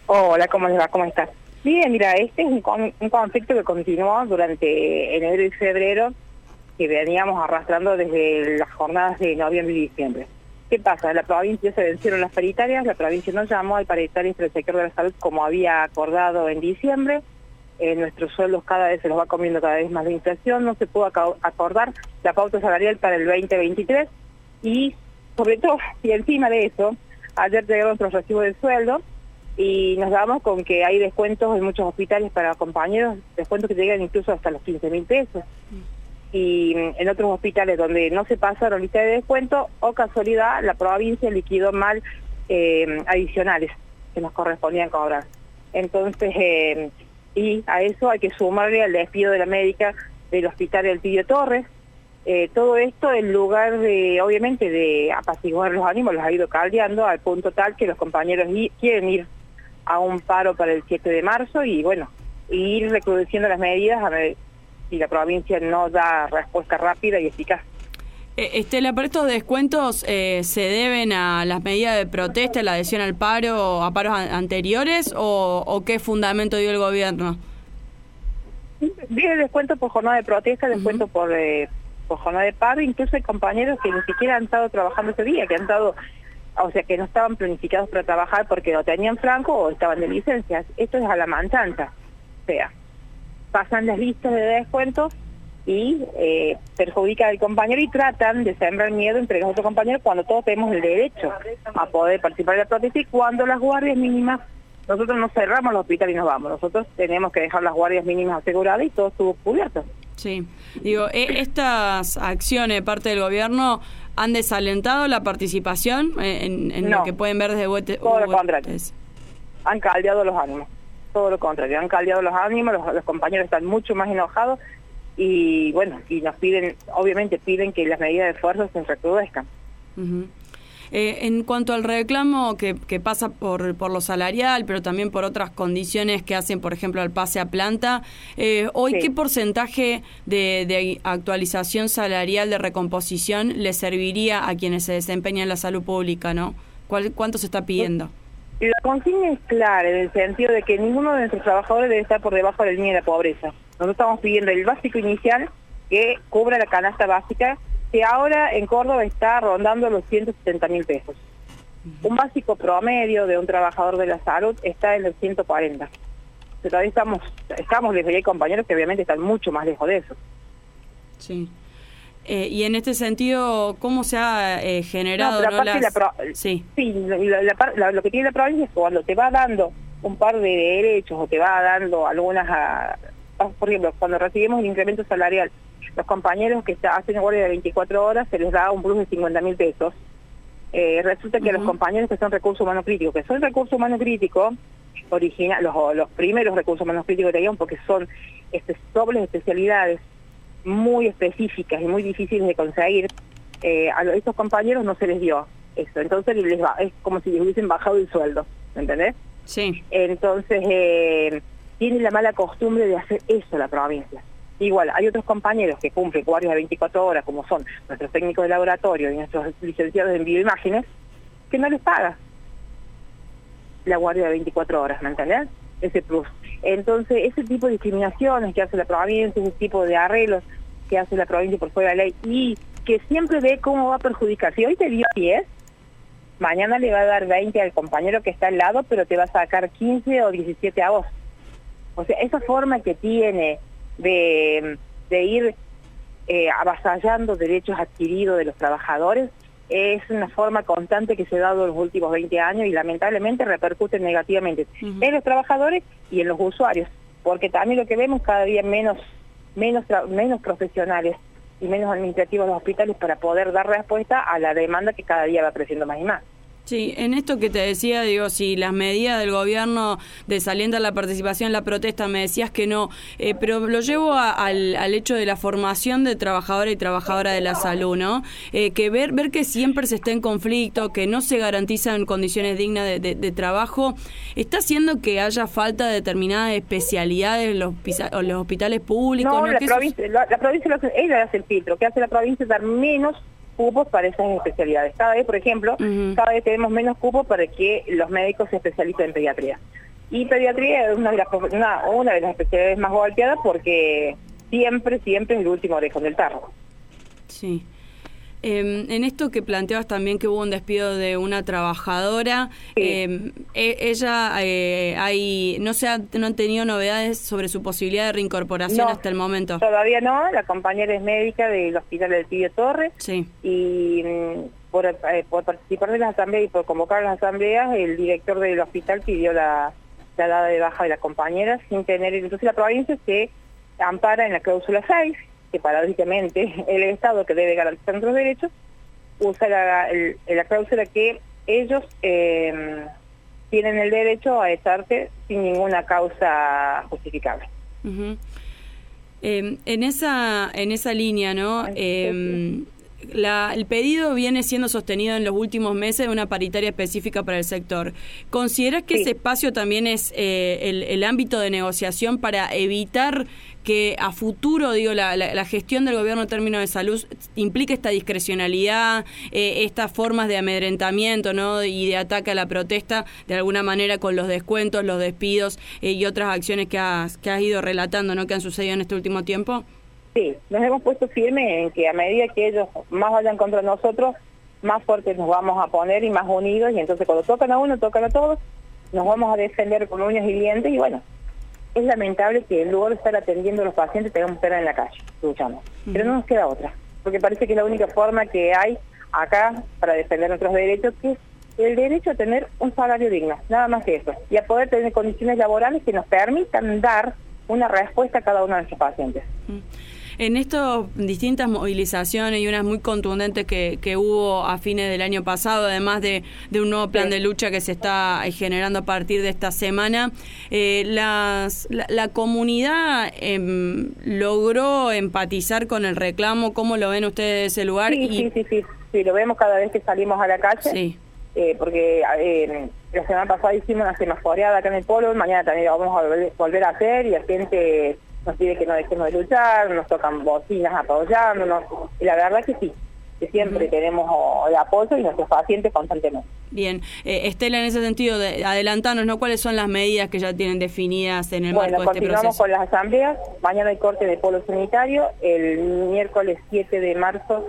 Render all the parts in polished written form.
Hola, ¿cómo les va? ¿Cómo estás? Bien, mira, este es un conflicto que continuó durante enero y febrero, que veníamos arrastrando desde las jornadas de noviembre y diciembre. ¿Qué pasa? La provincia se vencieron las paritarias, la provincia nos llamó al paritario del sector de la salud como había acordado en diciembre. Nuestros sueldos cada vez se los va comiendo cada vez más la inflación, no se pudo acordar la pauta salarial para el 2023 y sobre todo, y encima de eso, ayer llegaron nuestros recibos de sueldo y nos damos con que hay descuentos en muchos hospitales para compañeros, descuentos que llegan incluso hasta los 15.000 pesos. Y en otros hospitales donde no se pasaron lista de descuento, o casualidad, la provincia liquidó mal adicionales que nos correspondían cobrar. Entonces, y a eso hay que sumarle al despido de la médica del hospital Elpidio Torres. Todo esto en lugar de, obviamente, de apaciguar los ánimos, los ha ido caldeando al punto tal que los compañeros quieren ir a un paro para el 7 de marzo y bueno, ir recrudeciendo las medidas a ver si la provincia no da respuesta rápida y eficaz. Estela, ¿pero estos descuentos se deben a las medidas de protesta, la adhesión al paro, a paros anteriores o qué fundamento dio el gobierno? Viene descuento por jornada de protesta, descuento por jornada de paro, incluso hay compañeros que ni siquiera han estado trabajando ese día, que han estado, o sea, que no estaban planificados para trabajar porque lo tenían franco o estaban de licencias. Esto es a la manchanza. O sea, pasan las listas de descuentos y perjudican al compañero y tratan de sembrar miedo entre los otros compañeros cuando todos tenemos el derecho a poder participar de la protesta y cuando las guardias mínimas, nosotros no cerramos los hospitales y nos vamos, nosotros tenemos que dejar las guardias mínimas aseguradas y todo estuvo cubierto. Sí, digo, estas acciones de parte del gobierno han desalentado la participación en no, lo que pueden ver desde todo lo contrario. Han caldeado los ánimos, todo lo contrario, han caldeado los ánimos, los compañeros están mucho más enojados y bueno, y nos piden, obviamente piden que las medidas de esfuerzo se recrudezcan. En cuanto al reclamo que pasa por lo salarial, pero también por otras condiciones que hacen, por ejemplo, al pase a planta, hoy, ¿qué porcentaje de actualización salarial, de recomposición, le serviría a quienes se desempeñan en la salud pública, no? ¿Cuánto se está pidiendo? La consigna es clara en el sentido de que ninguno de nuestros trabajadores debe estar por debajo del nivel de pobreza. Nosotros estamos pidiendo el básico inicial que cubra la canasta básica, que ahora en Córdoba está rondando los 170.000 pesos. Un básico promedio de un trabajador de la salud está en los 140. Pero todavía estamos lejos y hay compañeros que obviamente están mucho más lejos de eso. Sí. Y en este sentido, ¿cómo se ha generado? No, sí, lo que tiene la provincia es cuando te va dando un par de derechos o te va dando algunas... por ejemplo, cuando recibimos el incremento salarial, los compañeros que hacen guardia de 24 horas se les da un plus de 50.000 pesos. Resulta que los compañeros que son recursos humanos críticos, los primeros recursos humanos críticos que tenían, porque son dobles especialidades muy específicas y muy difíciles de conseguir, a estos compañeros no se les dio eso. Entonces es como si les hubiesen bajado el sueldo, ¿me entendés? Sí. Entonces tiene la mala costumbre de hacer eso la provincia. Igual, hay otros compañeros que cumplen guardias de 24 horas, como son nuestros técnicos de laboratorio y nuestros licenciados en bioimágenes, que no les paga la guardia de 24 horas, ¿me entendés? Ese plus. Entonces, ese tipo de discriminaciones que hace la provincia, ese tipo de arreglos que hace la provincia por fuera de la ley, y que siempre ve cómo va a perjudicar. Si hoy te dio 10, mañana le va a dar 20 al compañero que está al lado, pero te va a sacar 15 o 17 a vos. O sea, esa forma que tiene de ir avasallando derechos adquiridos de los trabajadores es una forma constante que se ha dado en los últimos 20 años y lamentablemente repercute negativamente en los trabajadores y en los usuarios, porque también lo que vemos cada día menos profesionales y menos administrativos en los hospitales para poder dar respuesta a la demanda que cada día va creciendo más y más. Sí, en esto que te decía, digo, si las medidas del gobierno desalientan la participación en la protesta, me decías que no, pero lo llevo al hecho de la formación de trabajadores y trabajadoras de la salud, ¿no? Que ver que siempre se está en conflicto, que no se garantizan condiciones dignas de trabajo, está haciendo que haya falta de determinadas especialidades en los hospitales públicos. No, la provincia ella hace el filtro. ¿Qué hace la provincia? Dar menos cupos para esas especialidades. Cada vez, por ejemplo, cada vez tenemos menos cupos para que los médicos se especialicen en pediatría. Y pediatría es una de las especialidades más golpeadas porque siempre es el último orejón del tarro. Sí. En esto que planteabas también que hubo un despido de una trabajadora, Sí. ella no han tenido novedades sobre su posibilidad de reincorporación No, hasta el momento. Todavía no, la compañera es médica del Hospital del Tío Torres. Sí. Y por participar de las asambleas y por convocar las asambleas, el director del hospital pidió la dada de baja de la compañera sin tener, entonces la provincia se ampara en la cláusula 6, que paradójicamente el Estado, que debe garantizar nuestros derechos, usa la cláusula que ellos tienen el derecho a echarse sin ninguna causa justificable. Uh-huh. En esa línea, ¿no? El pedido viene siendo sostenido en los últimos meses de una paritaria específica para el sector. ¿Consideras que ese espacio también es el ámbito de negociación para evitar que a futuro, la gestión del gobierno en términos de salud implique esta discrecionalidad, estas formas de amedrentamiento, ¿no? Y de ataque a la protesta, de alguna manera con los descuentos, los despidos y otras acciones que has ido relatando, ¿no? Que han sucedido en este último tiempo? Sí, nos hemos puesto firmes en que a medida que ellos más vayan contra nosotros, más fuertes nos vamos a poner y más unidos, y entonces cuando tocan a uno, tocan a todos, nos vamos a defender con uñas y dientes, y bueno, es lamentable que en lugar de estar atendiendo a los pacientes tengamos que estar en la calle, luchando. Pero no nos queda otra, porque parece que es la única forma que hay acá para defender nuestros derechos, que es el derecho a tener un salario digno, nada más que eso, y a poder tener condiciones laborales que nos permitan dar una respuesta a cada uno de nuestros pacientes. En estas distintas movilizaciones y unas muy contundentes que hubo a fines del año pasado, además de un nuevo plan de lucha que se está generando a partir de esta semana, la comunidad logró empatizar con el reclamo. ¿Cómo lo ven ustedes de ese lugar? Sí, lo vemos cada vez que salimos a la calle, sí. Porque la semana pasada hicimos una semaforeada acá en el Polo, mañana también lo vamos a volver a hacer, y la gente nos pide que no dejemos de luchar, nos tocan bocinas apoyándonos, y la verdad que sí, que siempre tenemos el apoyo y nuestros pacientes constantemente. Bien, Estela, en ese sentido, adelantanos, ¿no? ¿Cuáles son las medidas que ya tienen definidas en el marco de este proceso? Continuamos con las asambleas, mañana hay corte de polo sanitario, el miércoles 7 de marzo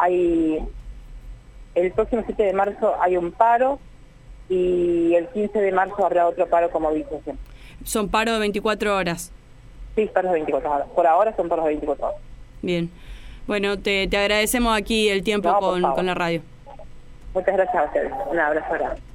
el próximo 7 de marzo hay un paro, y el 15 de marzo habrá otro paro como movilización. ¿Son paros de 24 horas? Sí, paros de 24 horas. Por ahora son paros de 24 horas. Bien. Bueno, te agradecemos aquí el tiempo con la radio. Muchas gracias a ustedes. Un abrazo grande.